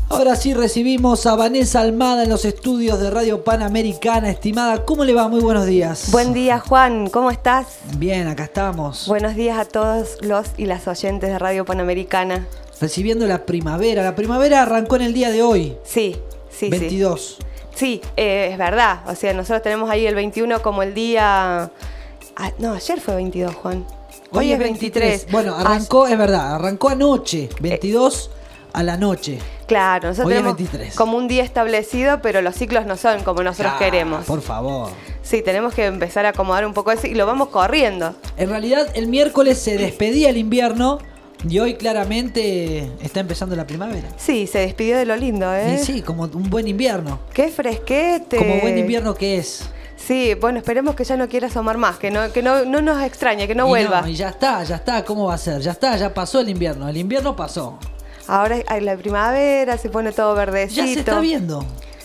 Ahora sí recibimos a Vanessa Almada en los estudios de Radio Panamericana. Estimada, ¿cómo le va? Muy buenos días. Buen día, Juan. ¿Cómo estás? Bien, acá estamos. Buenos días a todos los y las oyentes de Radio Panamericana. Recibiendo la primavera. La primavera arrancó en el día de hoy. Sí. 22. Sí, es verdad. O sea, nosotros tenemos ahí el 21 como el día... No, ayer fue 22, Juan. Hoy es 23. Bueno, arrancó, es verdad, arrancó anoche, 22 a la noche. Claro, nosotros Hoy es tenemos 23. como un día establecido, pero los ciclos no son como nosotros queremos. Por favor. Sí, tenemos que empezar a acomodar un poco eso y lo vamos corriendo. En realidad, el miércoles se despedía el invierno y hoy claramente está empezando la primavera. Sí, se despidió de lo lindo, ¿eh? Y sí, como un buen invierno. ¡Qué fresquete! Como buen invierno que es. Sí, bueno, esperemos que ya no quiera asomar más, que no nos extrañe, que no vuelva. Y ya está, ¿cómo va a ser? Ya pasó el invierno pasó. Ahora hay la primavera, se pone todo verdecito. Ya se está viendo.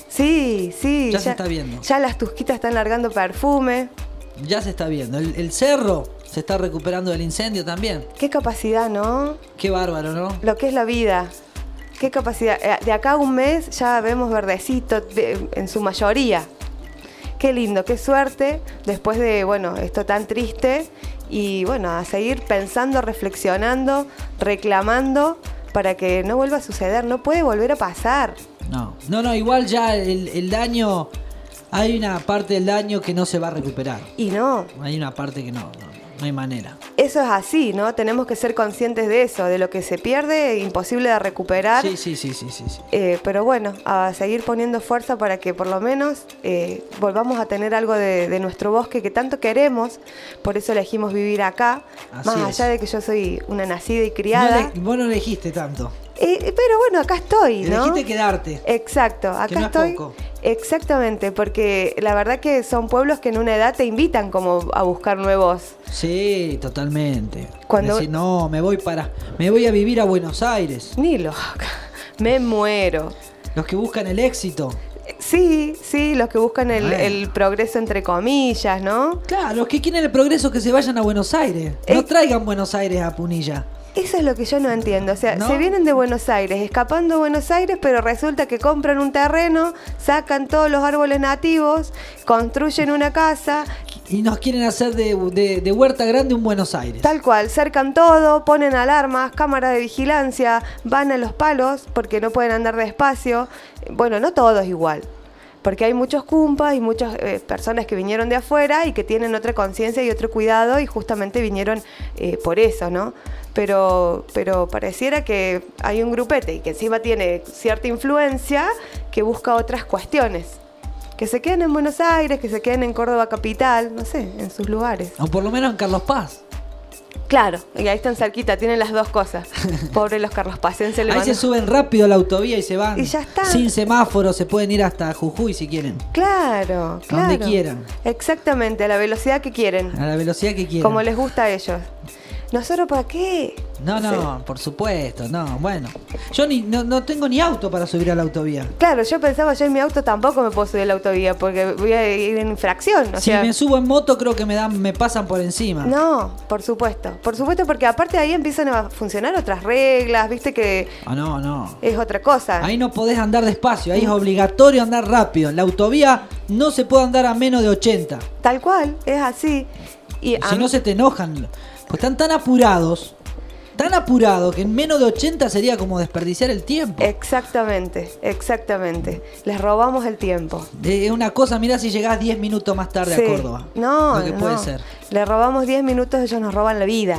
Sí. Ya se está viendo. Ya las tusquitas están largando perfume. Ya se está viendo. El cerro se está recuperando del incendio también. Qué capacidad, ¿no? Qué bárbaro, ¿no? Lo que es la vida. Qué capacidad. De acá a un mes ya vemos verdecito en su mayoría. Qué lindo, qué suerte, después de, esto tan triste. Y a seguir pensando, reflexionando, reclamando para que no vuelva a suceder. No puede volver a pasar. No, igual ya el daño, hay una parte del daño que no se va a recuperar. Y no. Hay una parte que no hay manera. Eso es así, ¿no? Tenemos que ser conscientes de eso, de lo que se pierde, imposible de recuperar. Sí. Pero a seguir poniendo fuerza para que por lo menos volvamos a tener algo de nuestro bosque que tanto queremos. Por eso elegimos vivir acá. Así más es. allá de que yo soy una nacida y criada. Vos no elegiste tanto. Pero acá estoy, ¿no? Elegiste quedarte. Exacto, acá que no estoy. Es poco. Exactamente, porque la verdad que son pueblos que en una edad te invitan como a buscar nuevos. Sí, totalmente. Cuando... Decir, no, me voy a vivir a Buenos Aires. Ni loca, me muero. Los que buscan el éxito. Sí, los que buscan el progreso entre comillas, ¿no? Claro, los que quieren el progreso que se vayan a Buenos Aires. No traigan Buenos Aires a Punilla. Eso es lo que yo no entiendo. O sea, ¿no? Se vienen de Buenos Aires, escapando de Buenos Aires, pero resulta que compran un terreno, sacan todos los árboles nativos, construyen una casa. Y nos quieren hacer de Huerta Grande un Buenos Aires. Tal cual, cercan todo, ponen alarmas, cámaras de vigilancia, van a los palos porque no pueden andar despacio. No todo es igual. Porque hay muchos cumpas y muchas personas que vinieron de afuera y que tienen otra conciencia y otro cuidado y justamente vinieron por eso, ¿no? Pero pareciera que hay un grupete y que encima tiene cierta influencia que busca otras cuestiones. Que se queden en Buenos Aires, que se queden en Córdoba capital, no sé, en sus lugares. O por lo menos en Carlos Paz. Claro, y ahí están cerquita, tienen las dos cosas. Pobre los carlospacenses. Ahí se suben rápido a la autovía y se van. Y ya está. Sin semáforo, se pueden ir hasta Jujuy si quieren. Claro. Donde quieran. Exactamente, a la velocidad que quieren. A la velocidad que quieran. Como les gusta a ellos. ¿Nosotros para qué? No, por supuesto, no. Bueno, yo no tengo ni auto para subir a la autovía. Claro, yo pensaba, yo en mi auto tampoco me puedo subir a la autovía porque voy a ir en infracción. Si me subo en moto creo que me pasan por encima. No, por supuesto porque aparte de ahí empiezan a funcionar otras reglas, viste que... No. Es otra cosa. Ahí no podés andar despacio, ahí es obligatorio andar rápido. En la autovía no se puede andar a menos de 80. Tal cual, es así. Y si no se te enojan. Pues están tan apurados que en menos de 80 sería como desperdiciar el tiempo. Exactamente. Les robamos el tiempo. Es una cosa, mirá si llegás 10 minutos más tarde a Córdoba. No, lo que puede ser. Les robamos 10 minutos, ellos nos roban la vida.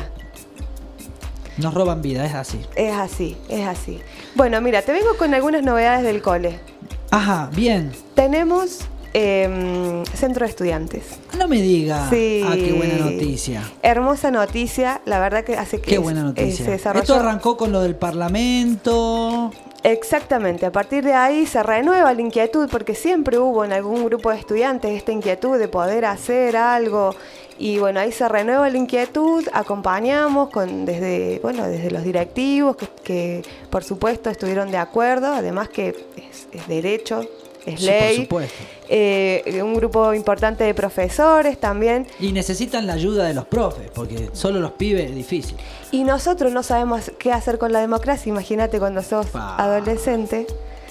Nos roban vida, es así. Es así. Bueno, mira, te vengo con algunas novedades del cole. Ajá, bien. Tenemos... centro de estudiantes. No me diga. Sí. Qué buena noticia. Hermosa noticia, la verdad que hace que qué buena noticia. Se desarrolló. Esto arrancó con lo del Parlamento. Exactamente, a partir de ahí se renueva la inquietud, porque siempre hubo en algún grupo de estudiantes esta inquietud de poder hacer algo. Y ahí se renueva la inquietud, acompañamos desde los directivos que por supuesto estuvieron de acuerdo, además que es derecho. Es ley. Por supuesto. Un grupo importante de profesores también. Y necesitan la ayuda de los profes, porque solo los pibes es difícil. Y nosotros no sabemos qué hacer con la democracia. Imagínate cuando sos adolescente.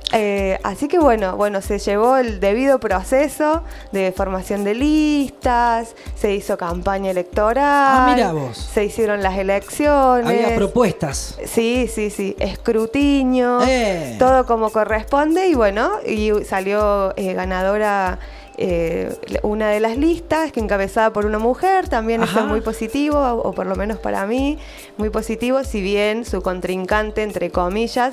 Así que bueno, se llevó el debido proceso de formación de listas, se hizo campaña electoral, Mirá vos. se hicieron las elecciones. Había propuestas. Sí, escrutinio, todo como corresponde y bueno, y salió ganadora una de las listas que encabezada por una mujer, también eso es muy positivo, o por lo menos para mí, muy positivo, si bien su contrincante, entre comillas,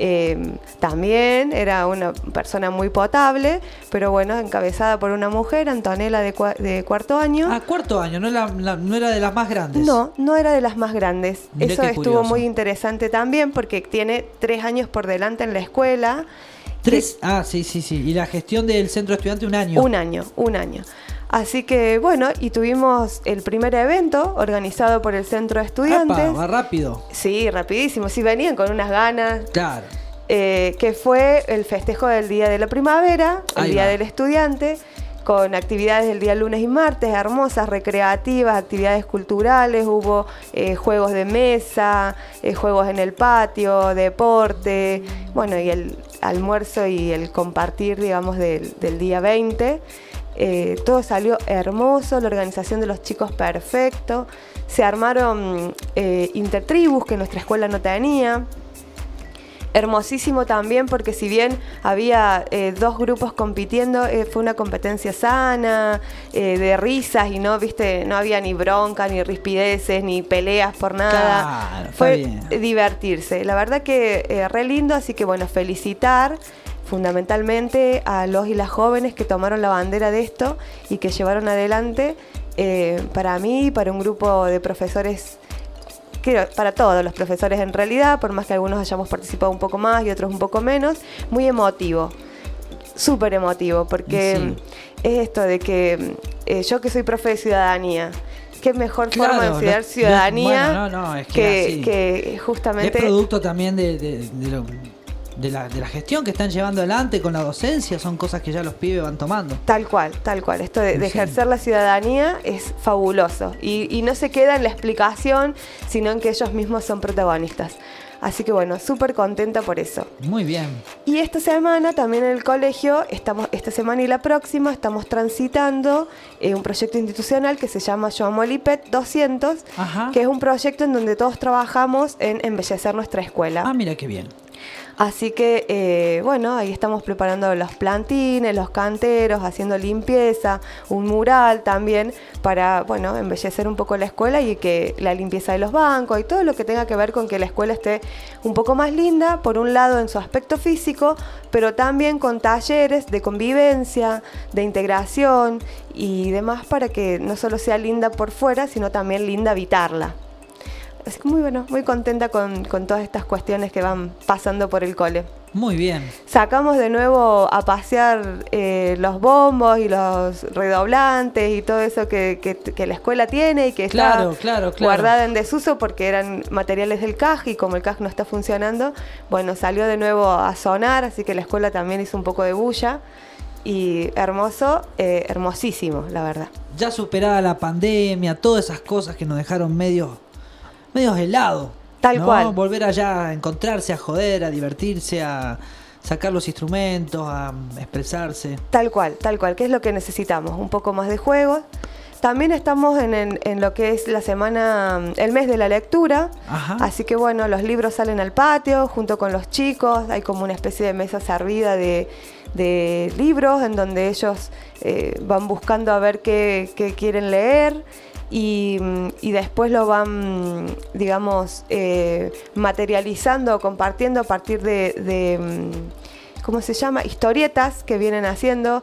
también era una persona muy potable, pero bueno, encabezada por una mujer, Antonella de cuarto año. Cuarto año, no era de las más grandes. No era de las más grandes. Mirá eso qué estuvo curioso. muy interesante también porque tiene 3 años por delante en la escuela. Sí. Y la gestión del centro estudiante, un año. Un año. Así que bueno, y tuvimos el primer evento organizado por el centro de estudiantes. Va rápido. Sí, rapidísimo. Sí, venían con unas ganas. Claro. Que fue el festejo del Día de la Primavera, el Día del Estudiante, con actividades el día lunes y martes, hermosas, recreativas, actividades culturales, hubo juegos de mesa, juegos en el patio, deporte, bueno, y el almuerzo y el compartir, digamos, del día 20. Todo salió hermoso, la organización de los chicos perfecto, se armaron intertribus que nuestra escuela no tenía. Hermosísimo también porque si bien había 2 grupos compitiendo, fue una competencia sana, de risas y no había ni bronca, ni rispideces, ni peleas por nada. Claro, fue bien. Divertirse. La verdad que re lindo, así que bueno, felicitar fundamentalmente a los y las jóvenes que tomaron la bandera de esto y que llevaron adelante, para mí, para un grupo de profesores, para todos los profesores en realidad, por más que algunos hayamos participado un poco más y otros un poco menos, muy emotivo, súper emotivo, porque es esto de que yo que soy profe de ciudadanía, qué mejor forma de enseñar ciudadanía es que que justamente... Es producto también de la gestión que están llevando adelante con la docencia, son cosas que ya los pibes van tomando. Tal cual. Esto de ejercer la ciudadanía es fabuloso y no se queda en la explicación, sino en que ellos mismos son protagonistas. Así que bueno, súper contenta por eso. Muy bien. Y esta semana también en el colegio, esta semana y la próxima, estamos transitando un proyecto institucional que se llama Joan Molipet 200, que es un proyecto en donde todos trabajamos en embellecer nuestra escuela. Mira qué bien. Así que, bueno, ahí estamos preparando los plantines, los canteros, haciendo limpieza, un mural también para, bueno, embellecer un poco la escuela y que la limpieza de los bancos y todo lo que tenga que ver con que la escuela esté un poco más linda, por un lado en su aspecto físico, pero también con talleres de convivencia, de integración y demás para que no solo sea linda por fuera, sino también linda habitarla. Así que muy contenta con todas estas cuestiones que van pasando por el cole. Muy bien. Sacamos de nuevo a pasear los bombos y los redoblantes y todo eso que la escuela tiene y que está guardada en desuso porque eran materiales del CAJ y como el CAJ no está funcionando, bueno, salió de nuevo a sonar, así que la escuela también hizo un poco de bulla. Y hermoso, hermosísimo, la verdad. Ya superada la pandemia, todas esas cosas que nos dejaron medios helados. Tal cual. Volver allá a encontrarse, a joder, a divertirse, a sacar los instrumentos, a expresarse. Tal cual, que es lo que necesitamos, un poco más de juegos. También estamos en lo que es la semana, el mes de la lectura. Así que bueno, los libros salen al patio junto con los chicos, hay como una especie de mesa servida de libros en donde ellos van buscando a ver qué quieren leer. Y después lo van, digamos, materializando o compartiendo a partir de ¿cómo se llama? Historietas que vienen haciendo.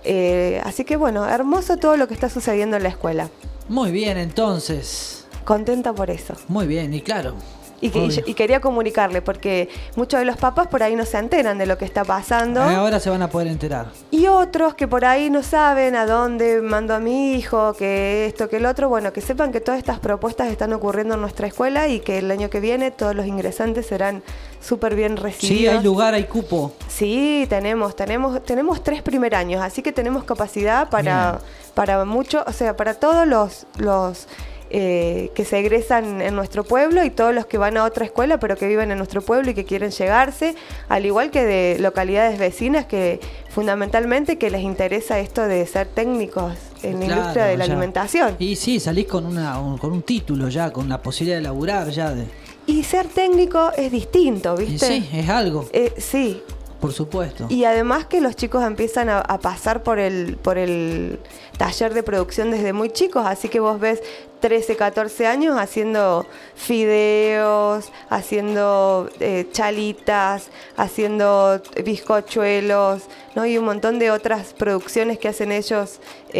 Así que bueno, hermoso todo lo que está sucediendo en la escuela. Muy bien, entonces. Contenta por eso. Muy bien, y claro. Y quería comunicarle, porque muchos de los papás por ahí no se enteran de lo que está pasando. Ahora se van a poder enterar. Y otros que por ahí no saben a dónde mando a mi hijo, que esto, que el otro. Bueno, que sepan que todas estas propuestas están ocurriendo en nuestra escuela y que el año que viene todos los ingresantes serán súper bien recibidos. Sí, hay lugar, hay cupo. Sí, tenemos 3 primer años, así que tenemos capacidad para mucho, o sea, para todos los que se egresan en nuestro pueblo y todos los que van a otra escuela pero que viven en nuestro pueblo y que quieren llegarse, al igual que de localidades vecinas que fundamentalmente que les interesa esto de ser técnicos en la industria de la alimentación. Y sí, salís con con un título ya, con la posibilidad de laburar ya. Y ser técnico es distinto, ¿viste? Y sí, es algo. Sí. Por supuesto. Y además que los chicos empiezan a pasar por el taller de producción desde muy chicos, así que vos ves 13, 14 años haciendo fideos, haciendo chalitas, haciendo bizcochuelos, ¿no? Y un montón de otras producciones que hacen ellos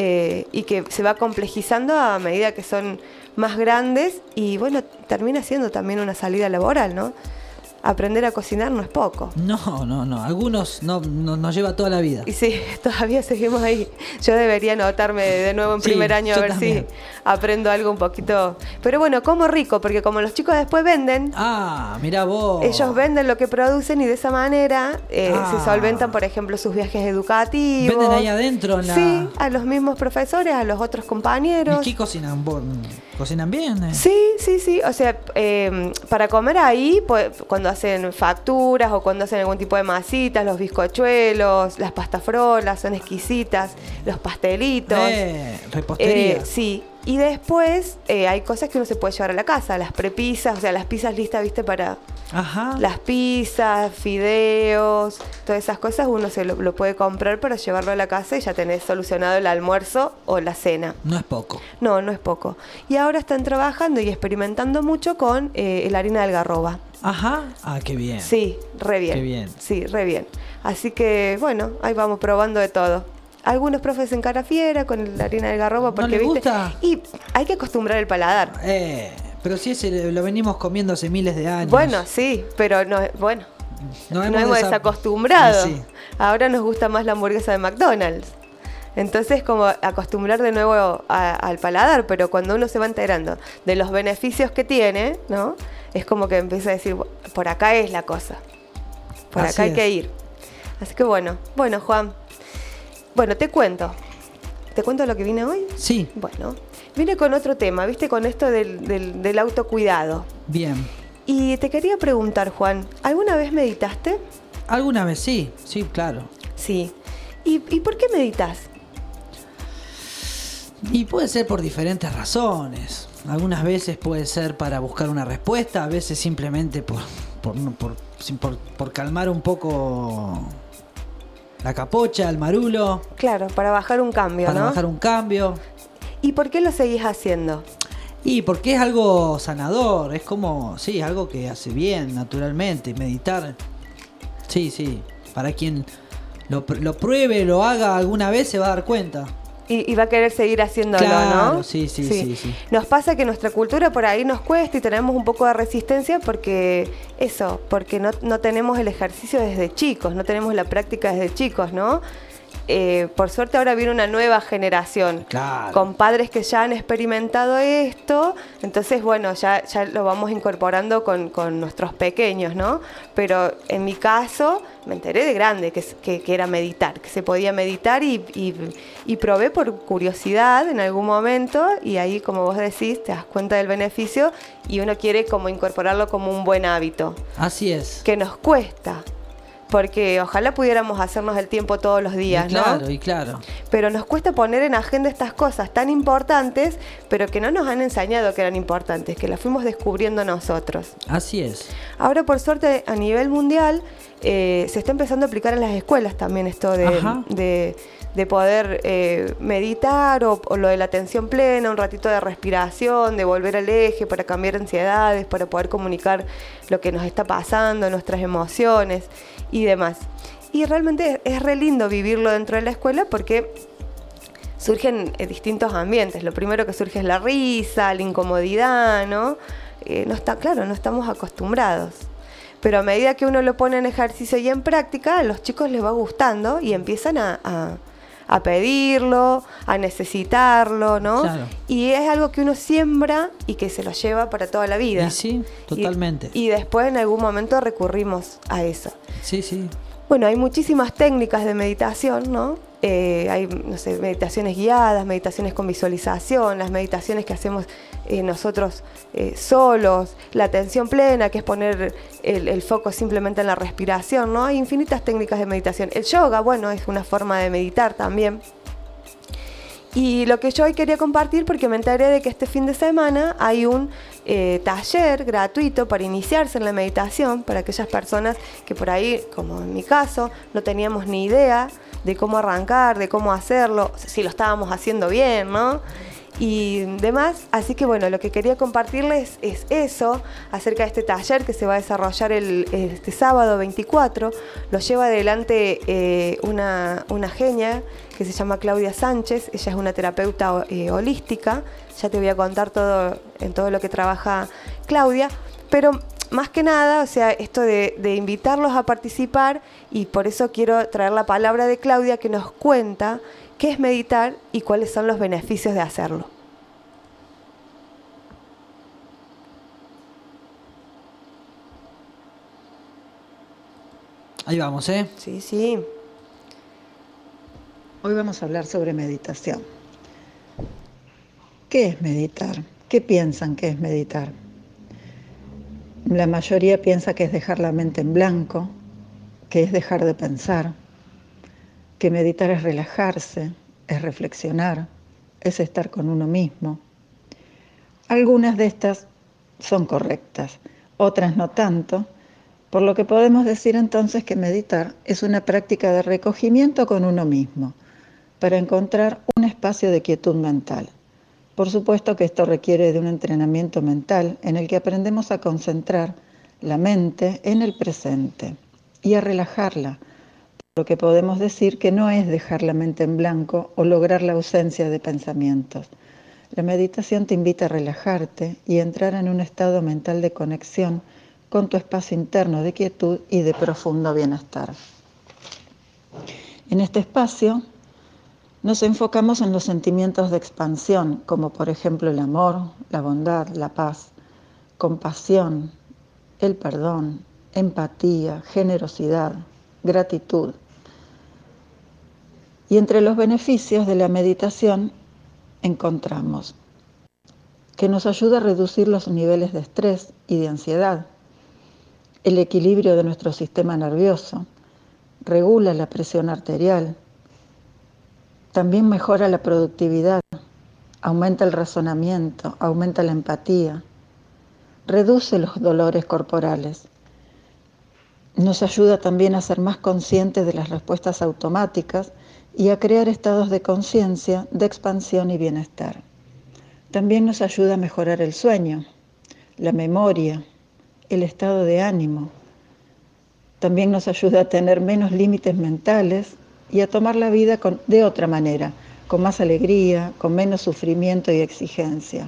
y que se va complejizando a medida que son más grandes y bueno, termina siendo también una salida laboral, ¿no? Aprender a cocinar no es poco. No. Algunos no lleva toda la vida. Y sí, todavía seguimos ahí. Yo debería anotarme de nuevo en primer año a ver si aprendo algo un poquito. Pero bueno, como rico, porque como los chicos después venden. Ah, mirá vos. Ellos venden lo que producen y de esa manera se solventan, por ejemplo, sus viajes educativos. ¿Venden ahí adentro? Sí, a los mismos profesores, a los otros compañeros. ¿Y qué cocinan? ¿Cocinan bien? Sí. O sea, para comer ahí, pues, cuando hacen facturas o cuando hacen algún tipo de masitas, los bizcochuelos, las pastafrolas son exquisitas, los pastelitos. Repostería. Sí. Y después hay cosas que uno se puede llevar a la casa, las prepizzas, o sea, las pizzas listas, ¿viste? Para las pizzas, fideos, todas esas cosas uno se lo puede comprar para llevarlo a la casa y ya tenés solucionado el almuerzo o la cena. No es poco. No es poco. Y ahora están trabajando y experimentando mucho con la harina de algarroba. Ajá. Ah, qué bien. Sí, re bien. Qué bien. Sí, re bien. Así que, bueno, ahí vamos probando de todo. Algunos profes en cara fiera con la harina de algarroba porque, ¿No le ¿viste? gusta? Y hay que acostumbrar el paladar. Pero si ese lo venimos comiendo hace miles de años. Bueno, sí, pero no hemos desacostumbrado. Sí. Ahora nos gusta más la hamburguesa de McDonald's. Entonces, como acostumbrar de nuevo al paladar, pero cuando uno se va enterando de los beneficios que tiene, ¿no? Es como que empieza a decir, por acá es la cosa. Por acá hay que ir. Así que bueno, Juan. Bueno, te cuento. ¿Te cuento lo que vine hoy? Sí. Bueno, vine con otro tema, ¿viste? Con esto del autocuidado. Bien. Y te quería preguntar, Juan, ¿alguna vez meditaste? Alguna vez sí, claro. Sí. ¿Y por qué meditas? Y puede ser por diferentes razones. Algunas veces puede ser para buscar una respuesta, a veces simplemente por calmar un poco la capocha, el marulo. Claro, para bajar un cambio, para ¿no? bajar un cambio. ¿Y por qué lo seguís haciendo? Y porque es algo sanador, es como, sí, algo que hace bien naturalmente, meditar. Sí, para quien lo pruebe, lo haga alguna vez se va a dar cuenta. Y va a querer seguir haciéndolo, claro, ¿no? Sí. Nos pasa que nuestra cultura por ahí nos cuesta y tenemos un poco de resistencia porque no tenemos el ejercicio desde chicos, no tenemos la práctica desde chicos, ¿no? Por suerte ahora viene una nueva generación, claro, con padres que ya han experimentado esto, entonces bueno, ya lo vamos incorporando con nuestros pequeños, ¿no? Pero en mi caso me enteré de grande que era meditar, que se podía meditar y probé por curiosidad en algún momento y ahí, como vos decís, te das cuenta del beneficio y uno quiere como incorporarlo como un buen hábito. Así es. Que nos cuesta. Porque ojalá pudiéramos hacernos el tiempo todos los días, ¿no? Claro. Pero nos cuesta poner en agenda estas cosas tan importantes, pero que no nos han enseñado que eran importantes, que las fuimos descubriendo nosotros. Así es. Ahora, por suerte, a nivel mundial, se está empezando a aplicar en las escuelas también esto de poder meditar o lo de la atención plena, un ratito de respiración, de volver al eje para cambiar ansiedades, para poder comunicar lo que nos está pasando, nuestras emociones y demás. Y realmente es re lindo vivirlo dentro de la escuela porque surgen distintos ambientes. Lo primero que surge es la risa, la incomodidad, ¿no? No estamos acostumbrados. Pero a medida que uno lo pone en ejercicio y en práctica, a los chicos les va gustando y empiezan a pedirlo, a necesitarlo, ¿no? Claro. Y es algo que uno siembra y que se lo lleva para toda la vida. Y sí, totalmente. Y después en algún momento recurrimos a eso. Sí. Bueno, hay muchísimas técnicas de meditación, ¿no? hay, no sé, meditaciones guiadas, meditaciones con visualización, las meditaciones que hacemos nosotros solos, la atención plena, que es poner el foco simplemente en la respiración, ¿no? Hay infinitas técnicas de meditación. El yoga, bueno, es una forma de meditar también. Y lo que yo hoy quería compartir, porque me enteré de que este fin de semana hay un taller gratuito para iniciarse en la meditación, para aquellas personas que por ahí, como en mi caso, no teníamos ni idea de cómo arrancar, de cómo hacerlo, si lo estábamos haciendo bien, ¿no? Y demás. Así que bueno, lo que quería compartirles es eso, acerca de este taller que se va a desarrollar este sábado 24. Lo lleva adelante una genia que se llama Claudia Sánchez. Ella es una terapeuta holística. Ya te voy a contar todo lo que trabaja Claudia, pero más que nada, o sea, esto de invitarlos a participar, y por eso quiero traer la palabra de Claudia, que nos cuenta qué es meditar y cuáles son los beneficios de hacerlo. Ahí vamos, ¿eh? Sí, sí. Hoy vamos a hablar sobre meditación. ¿Qué es meditar? ¿Qué piensan que es meditar? La mayoría piensa que es dejar la mente en blanco, que es dejar de pensar, que meditar es relajarse, es reflexionar, es estar con uno mismo. Algunas de estas son correctas, otras no tanto, por lo que podemos decir entonces que meditar es una práctica de recogimiento con uno mismo, para encontrar un espacio de quietud mental. Por supuesto que esto requiere de un entrenamiento mental en el que aprendemos a concentrar la mente en el presente y a relajarla, por lo que podemos decir que no es dejar la mente en blanco o lograr la ausencia de pensamientos. La meditación te invita a relajarte y entrar en un estado mental de conexión con tu espacio interno de quietud y de profundo bienestar. En este espacio nos enfocamos en los sentimientos de expansión, como por ejemplo el amor, la bondad, la paz, compasión, el perdón, empatía, generosidad, gratitud. Y entre los beneficios de la meditación encontramos que nos ayuda a reducir los niveles de estrés y de ansiedad, el equilibrio de nuestro sistema nervioso, regula la presión arterial, también mejora la productividad, aumenta el razonamiento, aumenta la empatía, reduce los dolores corporales. Nos ayuda también a ser más conscientes de las respuestas automáticas y a crear estados de conciencia, de expansión y bienestar. También nos ayuda a mejorar el sueño, la memoria, el estado de ánimo. También nos ayuda a tener menos límites mentales y a tomar la vida de otra manera, con más alegría, con menos sufrimiento y exigencia.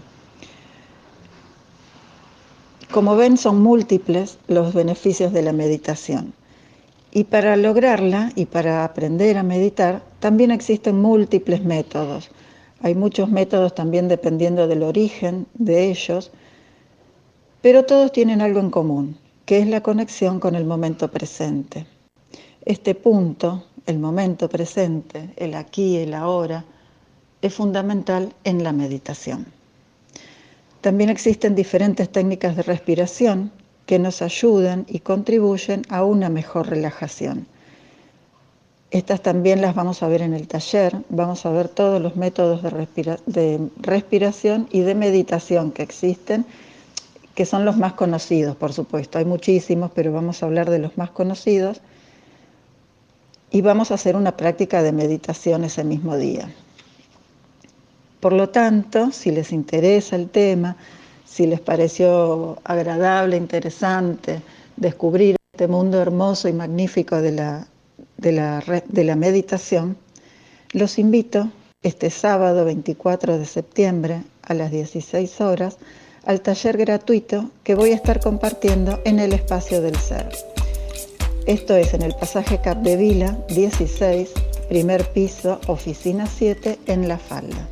Como ven, son múltiples los beneficios de la meditación. Y para lograrla y para aprender a meditar, también existen múltiples métodos. Hay muchos métodos también dependiendo del origen de ellos, pero todos tienen algo en común, que es la conexión con el momento presente. Este punto, el momento presente, el aquí y el ahora, es fundamental en la meditación. También existen diferentes técnicas de respiración que nos ayudan y contribuyen a una mejor relajación. Estas también las vamos a ver en el taller. Vamos a ver todos los métodos de respiración y de meditación que existen, que son los más conocidos, por supuesto. Hay muchísimos, pero vamos a hablar de los más conocidos. Y vamos a hacer una práctica de meditación ese mismo día. Por lo tanto, si les interesa el tema, si les pareció agradable, interesante descubrir este mundo hermoso y magnífico de la meditación, los invito este sábado 24 de septiembre a las 16 horas al taller gratuito que voy a estar compartiendo en el Espacio del Ser. Esto es en el pasaje Capdevila 16, primer piso, oficina 7, en La Falda.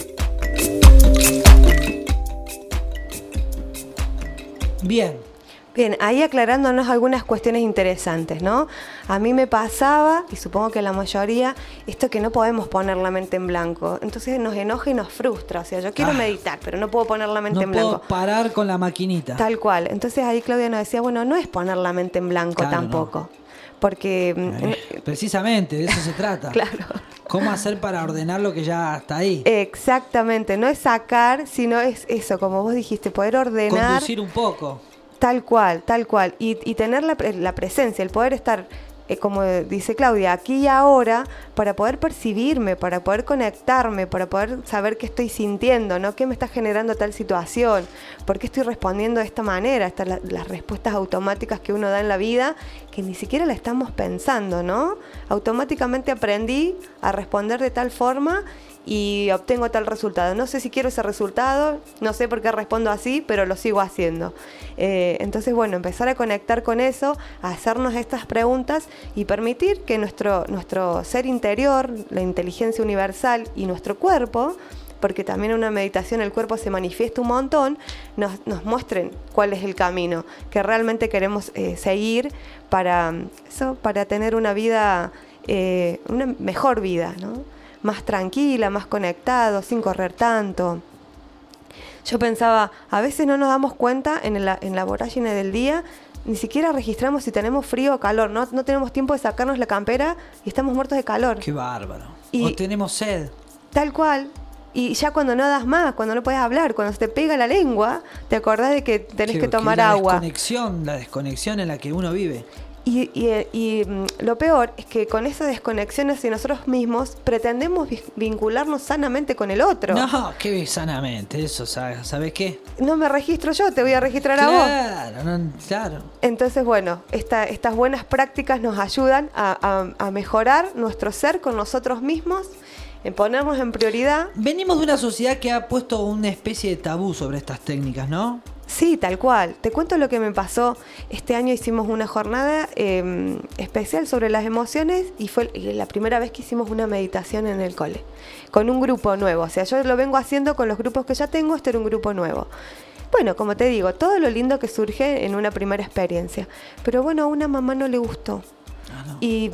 Bien. Bien, ahí aclarándonos algunas cuestiones interesantes, ¿no? A mí me pasaba, y supongo que la mayoría, esto que no podemos poner la mente en blanco. Entonces nos enoja y nos frustra. O sea, yo quiero meditar, pero no puedo poner la mente en blanco. No puedo parar con la maquinita. Tal cual. Entonces ahí Claudia nos decía, bueno, no es poner la mente en blanco Claro, tampoco. no. Porque... Precisamente, de eso se trata. Claro. ¿Cómo hacer para ordenar lo que ya está ahí? Exactamente. No es sacar, sino es eso, como vos dijiste, poder ordenar. Conducir un poco. Tal cual, tal cual. Y tener la presencia, el poder estar, como dice Claudia, aquí y ahora, para poder percibirme, para poder conectarme, para poder saber qué estoy sintiendo, ¿no? ¿Qué me está generando tal situación? ¿Por qué estoy respondiendo de esta manera? Estas las respuestas automáticas que uno da en la vida, que ni siquiera la estamos pensando, ¿no? Automáticamente aprendí a responder de tal forma y obtengo tal resultado. No sé si quiero ese resultado, no sé por qué respondo así, pero lo sigo haciendo. Entonces, bueno, empezar a conectar con eso, a hacernos estas preguntas y permitir que nuestro ser interior, la inteligencia universal y nuestro cuerpo, porque también en una meditación el cuerpo se manifiesta un montón, nos muestren cuál es el camino que realmente queremos seguir para tener una vida, una mejor vida, ¿no? Más tranquila, más conectado, sin correr tanto. Yo pensaba, a veces no nos damos cuenta en la vorágine del día, ni siquiera registramos si tenemos frío o calor, no tenemos tiempo de sacarnos la campera y estamos muertos de calor. Qué bárbaro. Y o tenemos sed. Tal cual. Y ya cuando no das más, cuando no puedes hablar, cuando se te pega la lengua, te acordás de que tenés que tomar agua. La desconexión en la que uno vive. Y lo peor es que con esas desconexiones hacia nosotros mismos pretendemos vincularnos sanamente con el otro. No, qué sanamente, eso, ¿sabes qué? No me registro yo, te voy a registrar a vos. Claro. Entonces, bueno, estas buenas prácticas nos ayudan a mejorar nuestro ser con nosotros mismos, en ponernos en prioridad. Venimos de una sociedad que ha puesto una especie de tabú sobre estas técnicas, ¿no? Sí, tal cual. Te cuento lo que me pasó. Este año hicimos una jornada especial sobre las emociones y fue la primera vez que hicimos una meditación en el cole, con un grupo nuevo. O sea, yo lo vengo haciendo con los grupos que ya tengo, este era un grupo nuevo. Bueno, como te digo, todo lo lindo que surge en una primera experiencia. Pero bueno, a una mamá no le gustó. Ah, no. Y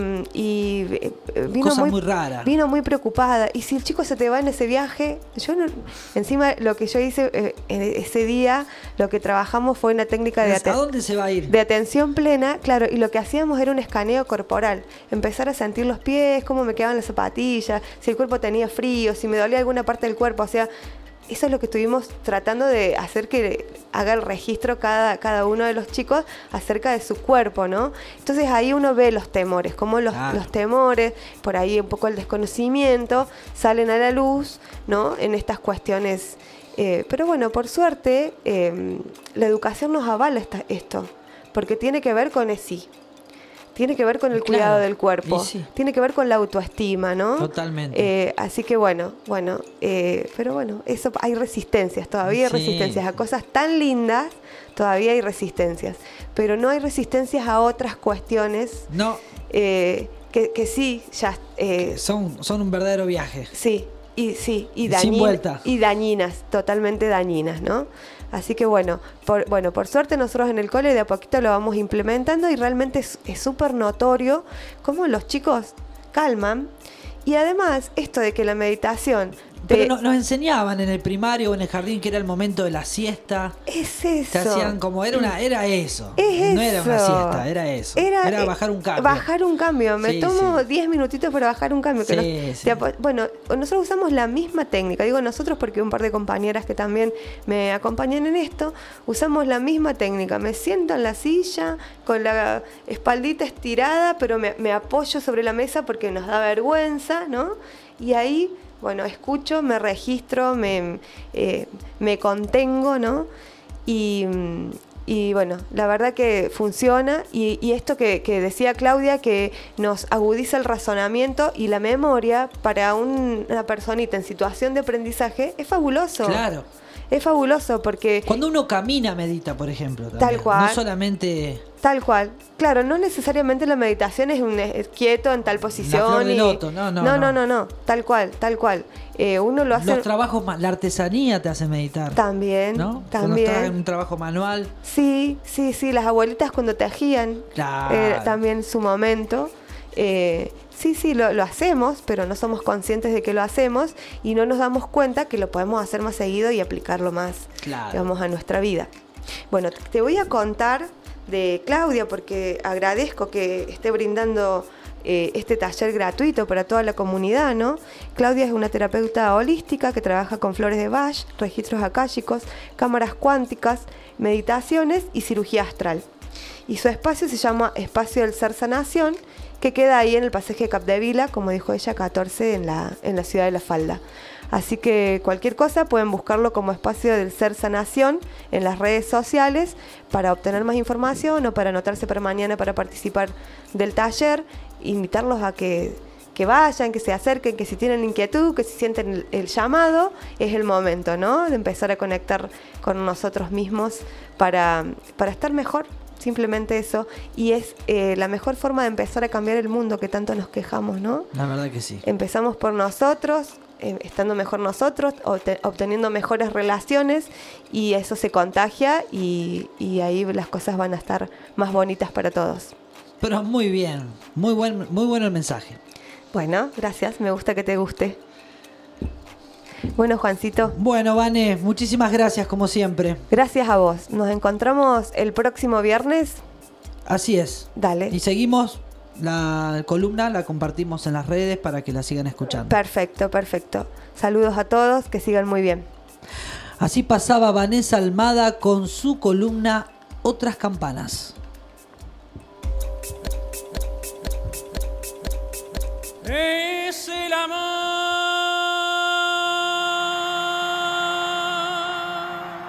vino Cosa muy rara. Vino muy preocupada. Y si el chico se te va en ese viaje, encima lo que yo hice ese día, lo que trabajamos fue una técnica ¿A dónde se va a ir? de atención plena, claro, y lo que hacíamos era un escaneo corporal, empezar a sentir los pies, cómo me quedaban las zapatillas, si el cuerpo tenía frío, si me dolía alguna parte del cuerpo, o sea, eso es lo que estuvimos tratando de hacer que haga el registro cada uno de los chicos acerca de su cuerpo, ¿no? Entonces ahí uno ve los temores, cómo los temores, por ahí un poco el desconocimiento, salen a la luz, ¿no? En estas cuestiones. Pero bueno, por suerte, la educación nos avala esto, porque tiene que ver con sí. Tiene que ver con el cuidado del cuerpo, sí. Tiene que ver con la autoestima, ¿no? Totalmente. Así que bueno, pero bueno, eso hay resistencias, todavía hay resistencias a cosas tan lindas, todavía hay resistencias, pero no hay resistencias a otras cuestiones. No. Que sí, ya son un verdadero viaje. Sí, y sin vuelta. Y dañinas, totalmente dañinas, ¿no? Así que bueno, por suerte nosotros en el cole de a poquito lo vamos implementando y realmente es súper notorio cómo los chicos calman. Y además, esto de que la meditación... Pero nos enseñaban en el primario o en el jardín que era el momento de la siesta. Es eso. Te hacían como, era eso. Es no era una eso. siesta, era eso. Era bajar un cambio. Bajar un cambio. Me tomo 10 minutitos para bajar un cambio. Bueno, nosotros usamos la misma técnica. Digo nosotros porque un par de compañeras que también me acompañan en esto, usamos la misma técnica. Me siento en la silla con la espaldita estirada, pero me apoyo sobre la mesa porque nos da vergüenza, ¿no? Y ahí... Bueno, escucho, me registro, me contengo, ¿no? Y bueno, la verdad que funciona. Y esto que decía Claudia, que nos agudiza el razonamiento y la memoria para una personita en situación de aprendizaje, es fabuloso. Claro. Es fabuloso porque... Cuando uno camina, medita, por ejemplo. También. Tal cual. No solamente... Tal cual. Claro, no necesariamente la meditación es quieto en tal posición. La flor de loto. No. Tal cual. Uno lo hace... Los trabajos, la artesanía te hace meditar. También, ¿no? también. Cuando estás en un trabajo manual. Sí. Las abuelitas cuando tejían. Claro. También su momento. Sí, lo hacemos, pero no somos conscientes de que lo hacemos y no nos damos cuenta que lo podemos hacer más seguido y aplicarlo más, digamos, a nuestra vida. Bueno, te voy a contar de Claudia porque agradezco que esté brindando este taller gratuito para toda la comunidad, ¿no? Claudia es una terapeuta holística que trabaja con flores de Bach, registros akáshicos, cámaras cuánticas, meditaciones y cirugía astral. Y su espacio se llama Espacio del Ser Sanación, que queda ahí en el pasaje de Capdevila, como dijo ella, 14 en la ciudad de La Falda. Así que cualquier cosa pueden buscarlo como Espacio del Ser Sanación en las redes sociales para obtener más información o para anotarse para mañana para participar del taller. Invitarlos a que vayan, que se acerquen, que si tienen inquietud, que si sienten el llamado, es el momento, ¿no? De empezar a conectar con nosotros mismos para estar mejor. Simplemente eso, y es la mejor forma de empezar a cambiar el mundo que tanto nos quejamos, ¿no? La verdad que sí. Empezamos por nosotros, estando mejor nosotros, obteniendo mejores relaciones, y eso se contagia y ahí las cosas van a estar más bonitas para todos. Pero muy bien, muy bueno el mensaje. Bueno, gracias, me gusta que te guste. Bueno, Juancito. Bueno, Vane, muchísimas gracias como siempre. Gracias a vos. Nos encontramos el próximo viernes. Así es. Dale. Y seguimos la columna, la compartimos en las redes para que la sigan escuchando. Perfecto. Saludos a todos, que sigan muy bien. Así pasaba Vanessa Almada con su columna Otras Campanas. Hey.